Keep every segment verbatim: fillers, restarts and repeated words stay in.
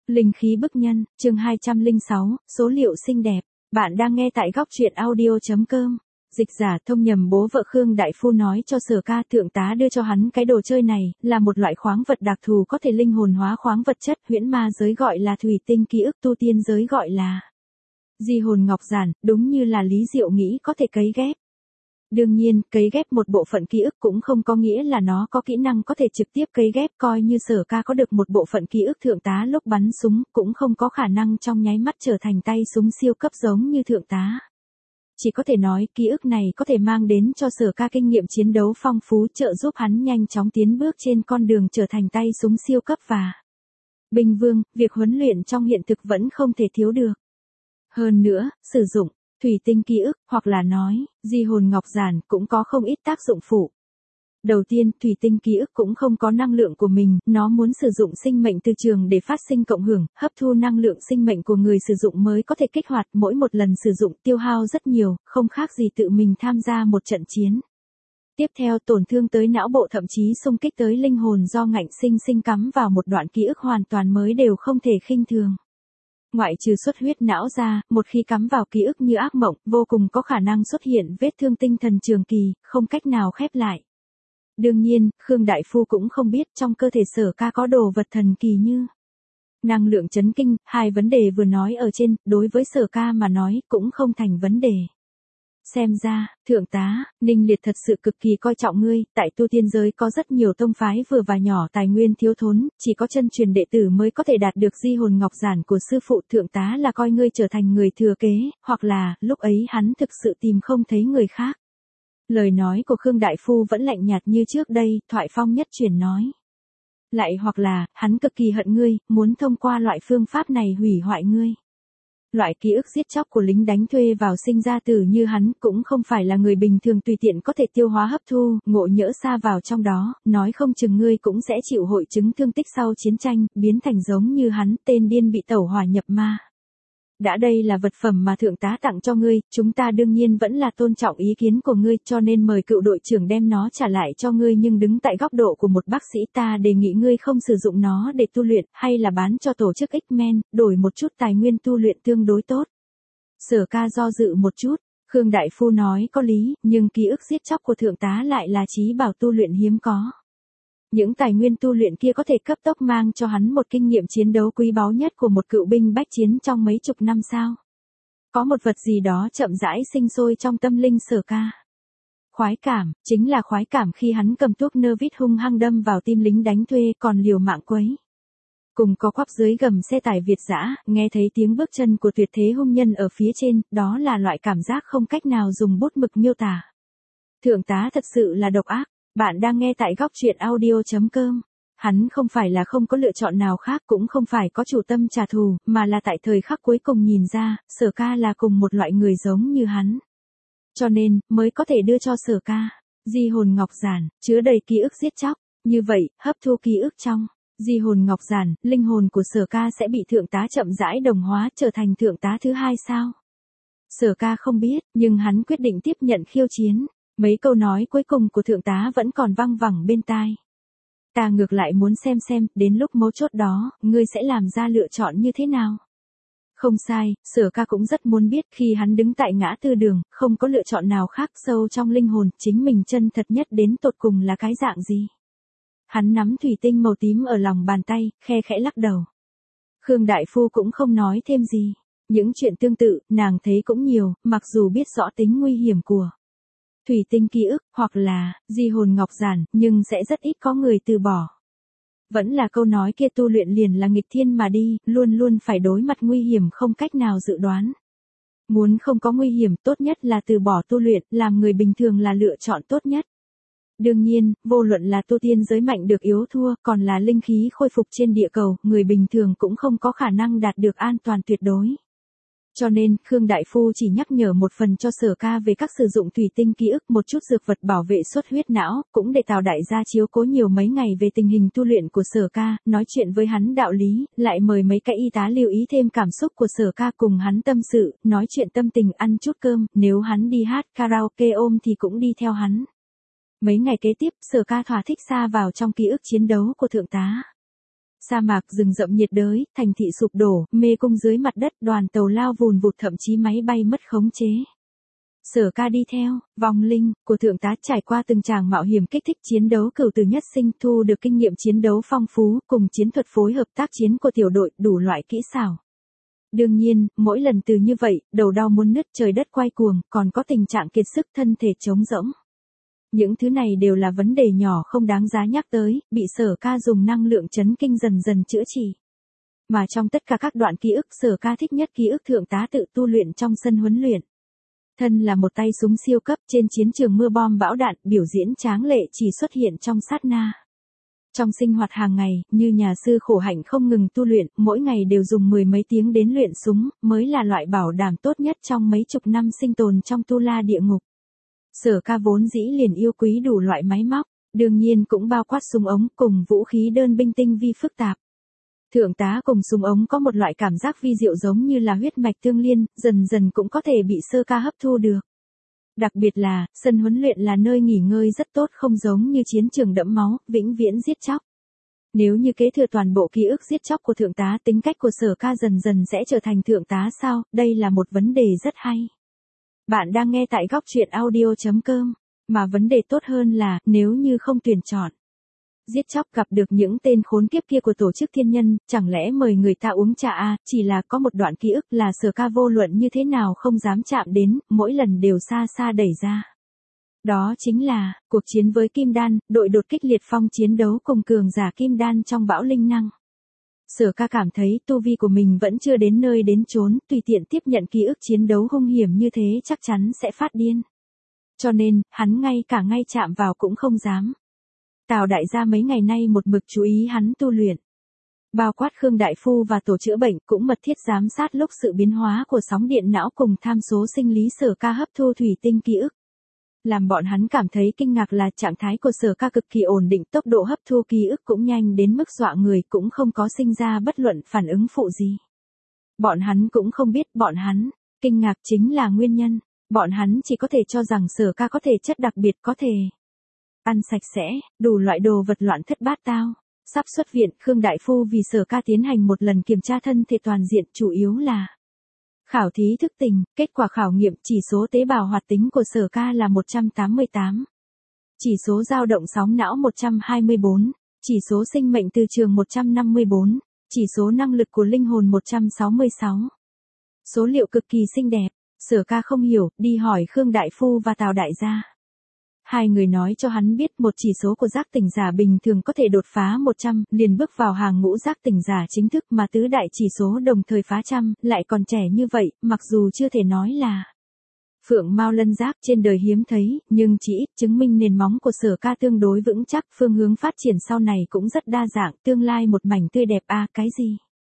Linh khí bức nhân, chương hai trăm lẻ sáu, số liệu xinh đẹp. Bạn đang nghe tại góc truyện audio chấm com. Dịch giả thông nhầm bố vợ Khương Đại Phu nói cho Sở Ca thượng tá đưa cho hắn cái đồ chơi này, là một loại khoáng vật đặc thù có thể linh hồn hóa khoáng vật chất, huyễn ma giới gọi là thủy tinh ký ức, tu tiên giới gọi là di hồn ngọc giản, đúng như là Lý Diệu nghĩ có thể cấy ghép. Đương nhiên, cấy ghép một bộ phận ký ức cũng không có nghĩa là nó có kỹ năng có thể trực tiếp cấy ghép, coi như Sở Ca có được một bộ phận ký ức thượng tá lúc bắn súng, cũng không có khả năng trong nháy mắt trở thành tay súng siêu cấp giống như thượng tá. Chỉ có thể nói, ký ức này có thể mang đến cho Sở Ca kinh nghiệm chiến đấu phong phú, trợ giúp hắn nhanh chóng tiến bước trên con đường trở thành tay súng siêu cấp và binh vương, việc huấn luyện trong hiện thực vẫn không thể thiếu được. Hơn nữa, sử dụng thủy tinh ký ức, hoặc là nói, di hồn ngọc giản cũng có không ít tác dụng phụ. Đầu tiên, thủy tinh ký ức cũng không có năng lượng của mình, nó muốn sử dụng sinh mệnh từ trường để phát sinh cộng hưởng, hấp thu năng lượng sinh mệnh của người sử dụng mới có thể kích hoạt, mỗi một lần sử dụng tiêu hao rất nhiều, không khác gì tự mình tham gia một trận chiến. Tiếp theo, tổn thương tới não bộ thậm chí xung kích tới linh hồn do ngạnh sinh sinh cắm vào một đoạn ký ức hoàn toàn mới đều không thể khinh thường. Ngoại trừ xuất huyết não ra, một khi cắm vào ký ức như ác mộng, vô cùng có khả năng xuất hiện vết thương tinh thần trường kỳ, không cách nào khép lại. Đương nhiên, Khương Đại Phu cũng không biết trong cơ thể Sở Ca có đồ vật thần kỳ như năng lượng chấn kinh, hai vấn đề vừa nói ở trên, đối với Sở Ca mà nói, cũng không thành vấn đề. Xem ra, thượng tá, Ninh Liệt thật sự cực kỳ coi trọng ngươi, tại tu tiên giới có rất nhiều tông phái vừa và nhỏ tài nguyên thiếu thốn, chỉ có chân truyền đệ tử mới có thể đạt được di hồn ngọc giản của sư phụ, thượng tá là coi ngươi trở thành người thừa kế, hoặc là, lúc ấy hắn thực sự tìm không thấy người khác. Lời nói của Khương Đại Phu vẫn lạnh nhạt như trước đây, thoại phong nhất truyền nói. Lại hoặc là, hắn cực kỳ hận ngươi, muốn thông qua loại phương pháp này hủy hoại ngươi. Loại ký ức giết chóc của lính đánh thuê vào sinh ra tử như hắn cũng không phải là người bình thường tùy tiện có thể tiêu hóa hấp thu, ngộ nhỡ xa vào trong đó, nói không chừng ngươi cũng sẽ chịu hội chứng thương tích sau chiến tranh, biến thành giống như hắn, tên điên bị tẩu hỏa nhập ma. Đã đây là vật phẩm mà thượng tá tặng cho ngươi, chúng ta đương nhiên vẫn là tôn trọng ý kiến của ngươi, cho nên mời cựu đội trưởng đem nó trả lại cho ngươi, nhưng đứng tại góc độ của một bác sĩ ta đề nghị ngươi không sử dụng nó để tu luyện, hay là bán cho tổ chức X-Men, đổi một chút tài nguyên tu luyện tương đối tốt. Sở Ca do dự một chút, Khương Đại Phu nói có lý, nhưng ký ức giết chóc của thượng tá lại là trí bảo tu luyện hiếm có. Những tài nguyên tu luyện kia có thể cấp tốc mang cho hắn một kinh nghiệm chiến đấu quý báu nhất của một cựu binh bách chiến trong mấy chục năm sao. Có một vật gì đó chậm rãi sinh sôi trong tâm linh Sở Ca. Khoái cảm, chính là khoái cảm khi hắn cầm thuốc nơ vít hung hăng đâm vào tim lính đánh thuê còn liều mạng quấy. Cùng có quắp dưới gầm xe tải Việt dã, nghe thấy tiếng bước chân của tuyệt thế hung nhân ở phía trên, đó là loại cảm giác không cách nào dùng bút mực miêu tả. Thượng tá thật sự là độc ác. Bạn đang nghe tại góc truyện audio chấm com. Hắn không phải là không có lựa chọn nào khác, cũng không phải có chủ tâm trả thù, mà là tại thời khắc cuối cùng nhìn ra, Sở Ca là cùng một loại người giống như hắn. Cho nên, mới có thể đưa cho Sở Ca di hồn ngọc giản, chứa đầy ký ức giết chóc. Như vậy, hấp thu ký ức trong di hồn ngọc giản, linh hồn của Sở Ca sẽ bị thượng tá chậm rãi đồng hóa trở thành thượng tá thứ hai sao? Sở Ca không biết, nhưng hắn quyết định tiếp nhận khiêu chiến. Mấy câu nói cuối cùng của thượng tá vẫn còn văng vẳng bên tai. Ta ngược lại muốn xem xem, đến lúc mấu chốt đó, ngươi sẽ làm ra lựa chọn như thế nào. Không sai, Sở Ca cũng rất muốn biết khi hắn đứng tại ngã tư đường, không có lựa chọn nào khác, sâu trong linh hồn, chính mình chân thật nhất đến tột cùng là cái dạng gì. Hắn nắm thủy tinh màu tím ở lòng bàn tay, khe khẽ lắc đầu. Khương Đại Phu cũng không nói thêm gì. Những chuyện tương tự, nàng thấy cũng nhiều, mặc dù biết rõ tính nguy hiểm của thủy tinh ký ức, hoặc là di hồn ngọc giản, nhưng sẽ rất ít có người từ bỏ. Vẫn là câu nói kia, tu luyện liền là nghịch thiên mà đi, luôn luôn phải đối mặt nguy hiểm không cách nào dự đoán. Muốn không có nguy hiểm, tốt nhất là từ bỏ tu luyện, làm người bình thường là lựa chọn tốt nhất. Đương nhiên, vô luận là tu tiên giới mạnh được yếu thua, còn là linh khí khôi phục trên địa cầu, người bình thường cũng không có khả năng đạt được an toàn tuyệt đối. Cho nên, Khương Đại Phu chỉ nhắc nhở một phần cho Sở Ca về các sử dụng thủy tinh ký ức, một chút dược vật bảo vệ xuất huyết não, cũng để Tào đại gia chiếu cố nhiều mấy ngày về tình hình tu luyện của Sở Ca, nói chuyện với hắn đạo lý, lại mời mấy cái y tá lưu ý thêm cảm xúc của Sở Ca cùng hắn tâm sự, nói chuyện tâm tình, ăn chút cơm, nếu hắn đi hát karaoke ôm thì cũng đi theo hắn. Mấy ngày kế tiếp, Sở Ca thỏa thích xa vào trong ký ức chiến đấu của thượng tá. Sa mạc rừng rậm nhiệt đới, thành thị sụp đổ, mê cung dưới mặt đất, đoàn tàu lao vùn vụt, thậm chí máy bay mất khống chế. Sở Ca đi theo, vong linh, của thượng tá trải qua từng tràng mạo hiểm kích thích chiến đấu cửu tử nhất sinh, thu được kinh nghiệm chiến đấu phong phú, cùng chiến thuật phối hợp tác chiến của tiểu đội, đủ loại kỹ xảo. Đương nhiên, mỗi lần từ như vậy, đầu đau muốn nứt, trời đất quay cuồng, còn có tình trạng kiệt sức, thân thể trống rỗng. Những thứ này đều là vấn đề nhỏ không đáng giá nhắc tới, bị Sở Ca dùng năng lượng chấn kinh dần dần chữa trị. Mà trong tất cả các đoạn ký ức, Sở Ca thích nhất ký ức thượng tá tự tu luyện trong sân huấn luyện. Thân là một tay súng siêu cấp trên chiến trường mưa bom bão đạn, biểu diễn tráng lệ chỉ xuất hiện trong sát na. Trong sinh hoạt hàng ngày, như nhà sư khổ hạnh không ngừng tu luyện, mỗi ngày đều dùng mười mấy tiếng đến luyện súng, mới là loại bảo đảm tốt nhất trong mấy chục năm sinh tồn trong tu la địa ngục. Sở Ca vốn dĩ liền yêu quý đủ loại máy móc, đương nhiên cũng bao quát súng ống cùng vũ khí đơn binh tinh vi phức tạp. Thượng tá cùng súng ống có một loại cảm giác vi diệu giống như là huyết mạch tương liên, dần dần cũng có thể bị Sơ Ca hấp thu được. Đặc biệt là, sân huấn luyện là nơi nghỉ ngơi rất tốt, không giống như chiến trường đẫm máu, vĩnh viễn giết chóc. Nếu như kế thừa toàn bộ ký ức giết chóc của thượng tá, tính cách của Sở Ca dần dần sẽ trở thành thượng tá sao? Đây là một vấn đề rất hay. Bạn đang nghe tại góc truyện audio chấm com, mà vấn đề tốt hơn là, nếu như không tuyển chọn giết chóc, gặp được những tên khốn kiếp kia của tổ chức thiên nhân, chẳng lẽ mời người ta uống trà à? Chỉ là có một đoạn ký ức là Sở Ca vô luận như thế nào không dám chạm đến, mỗi lần đều xa xa đẩy ra. Đó chính là, cuộc chiến với Kim Đan, đội đột kích liệt phong chiến đấu cùng cường giả Kim Đan trong bão linh năng. Sở Ca cảm thấy tu vi của mình vẫn chưa đến nơi đến chốn, tùy tiện tiếp nhận ký ức chiến đấu hung hiểm như thế chắc chắn sẽ phát điên. Cho nên, hắn ngay cả ngay chạm vào cũng không dám. Tào đại gia mấy ngày nay một mực chú ý hắn tu luyện. Bao quát Khương Đại Phu và tổ chữa bệnh cũng mật thiết giám sát lúc sự biến hóa của sóng điện não cùng tham số sinh lý Sở Ca hấp thu thủy tinh ký ức. Làm bọn hắn cảm thấy kinh ngạc là trạng thái của Sở Ca cực kỳ ổn định, tốc độ hấp thu ký ức cũng nhanh đến mức dọa người, cũng không có sinh ra bất luận phản ứng phụ gì. Bọn hắn cũng không biết, bọn hắn kinh ngạc chính là nguyên nhân. Bọn hắn chỉ có thể cho rằng Sở Ca có thể chất đặc biệt, có thể ăn sạch sẽ, đủ loại đồ vật loạn thất bát tao. Sắp xuất viện, Khương Đại Phu vì Sở Ca tiến hành một lần kiểm tra thân thể toàn diện, chủ yếu là khảo thí thức tình, kết quả khảo nghiệm chỉ số tế bào hoạt tính của Sở Ca là một trăm tám mươi tám. Chỉ số dao động sóng não một trăm hai mươi bốn, chỉ số sinh mệnh từ trường một trăm năm mươi bốn, chỉ số năng lực của linh hồn một trăm sáu mươi sáu. Số liệu cực kỳ xinh đẹp, Sở Ca không hiểu, đi hỏi Khương Đại Phu và Tào Đại Gia. Hai người nói cho hắn biết một chỉ số của giác tỉnh giả bình thường có thể đột phá một trăm, liền bước vào hàng ngũ giác tỉnh giả chính thức, mà tứ đại chỉ số đồng thời phá trăm, lại còn trẻ như vậy, mặc dù chưa thể nói là phượng mao lân giác trên đời hiếm thấy, nhưng chỉ ít chứng minh nền móng của Sở Ca tương đối vững chắc, phương hướng phát triển sau này cũng rất đa dạng, tương lai một mảnh tươi đẹp a. À, cái gì?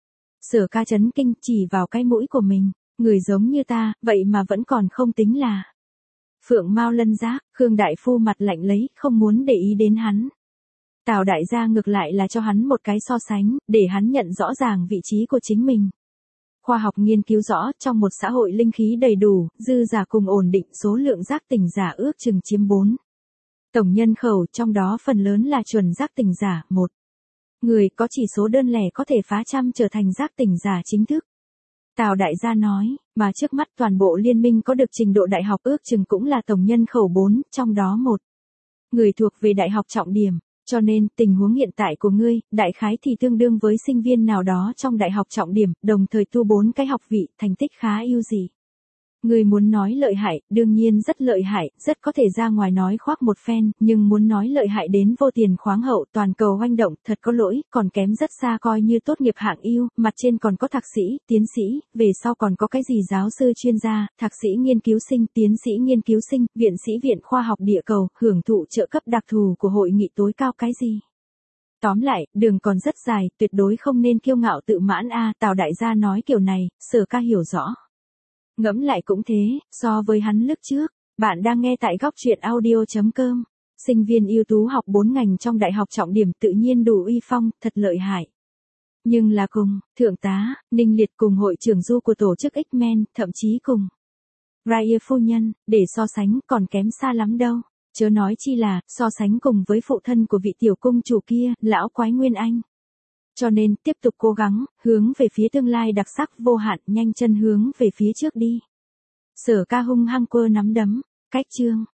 Sở Ca chấn kinh, chỉ vào cái mũi của mình, người giống như ta, vậy mà vẫn còn không tính là phượng mao lân giác. Khương Đại Phu mặt lạnh lấy, không muốn để ý đến hắn. Tào Đại Gia ngược lại là cho hắn một cái so sánh, để hắn nhận rõ ràng vị trí của chính mình. Khoa học nghiên cứu rõ, trong một xã hội linh khí đầy đủ, dư giả cùng ổn định, số lượng giác tỉnh giả ước chừng chiếm bốn. Tổng nhân khẩu, trong đó phần lớn là chuẩn giác tỉnh giả, một. Người có chỉ số đơn lẻ có thể phá trăm trở thành giác tỉnh giả chính thức. Tào Đại Gia nói, mà trước mắt toàn bộ liên minh có được trình độ đại học ước chừng cũng là tổng nhân khẩu bốn, trong đó một người thuộc về đại học trọng điểm, cho nên tình huống hiện tại của ngươi, đại khái thì tương đương với sinh viên nào đó trong đại học trọng điểm, đồng thời tu bốn cái học vị, thành tích khá ưu dị. Ngươi muốn nói lợi hại, đương nhiên rất lợi hại, rất có thể ra ngoài nói khoác một phen, nhưng muốn nói lợi hại đến vô tiền khoáng hậu, toàn cầu hoành động, thật có lỗi, còn kém rất xa, coi như tốt nghiệp hạng ưu, mặt trên còn có thạc sĩ, tiến sĩ, về sau còn có cái gì giáo sư chuyên gia, thạc sĩ nghiên cứu sinh, tiến sĩ nghiên cứu sinh, viện sĩ viện khoa học địa cầu, hưởng thụ trợ cấp đặc thù của hội nghị tối cao cái gì. Tóm lại, đường còn rất dài, tuyệt đối không nên kiêu ngạo tự mãn a. À, Tào Đại Gia nói kiểu này, Sở Ca hiểu rõ. Ngẫm lại cũng thế, so với hắn lúc trước, bạn đang nghe tại góc truyện audio chấm com. Sinh viên ưu tú học bốn ngành trong đại học trọng điểm tự nhiên đủ uy phong, thật lợi hại. Nhưng là cùng, thượng tá, Ninh Liệt cùng hội trưởng du của tổ chức X-Men, thậm chí cùng Raya phu nhân, để so sánh còn kém xa lắm đâu. Chớ nói chi là, so sánh cùng với phụ thân của vị tiểu cung chủ kia, lão quái Nguyên Anh. Cho nên, tiếp tục cố gắng, hướng về phía tương lai đặc sắc vô hạn, nhanh chân hướng về phía trước đi. Sở Ca hung hăng quơ nắm đấm, cách chương.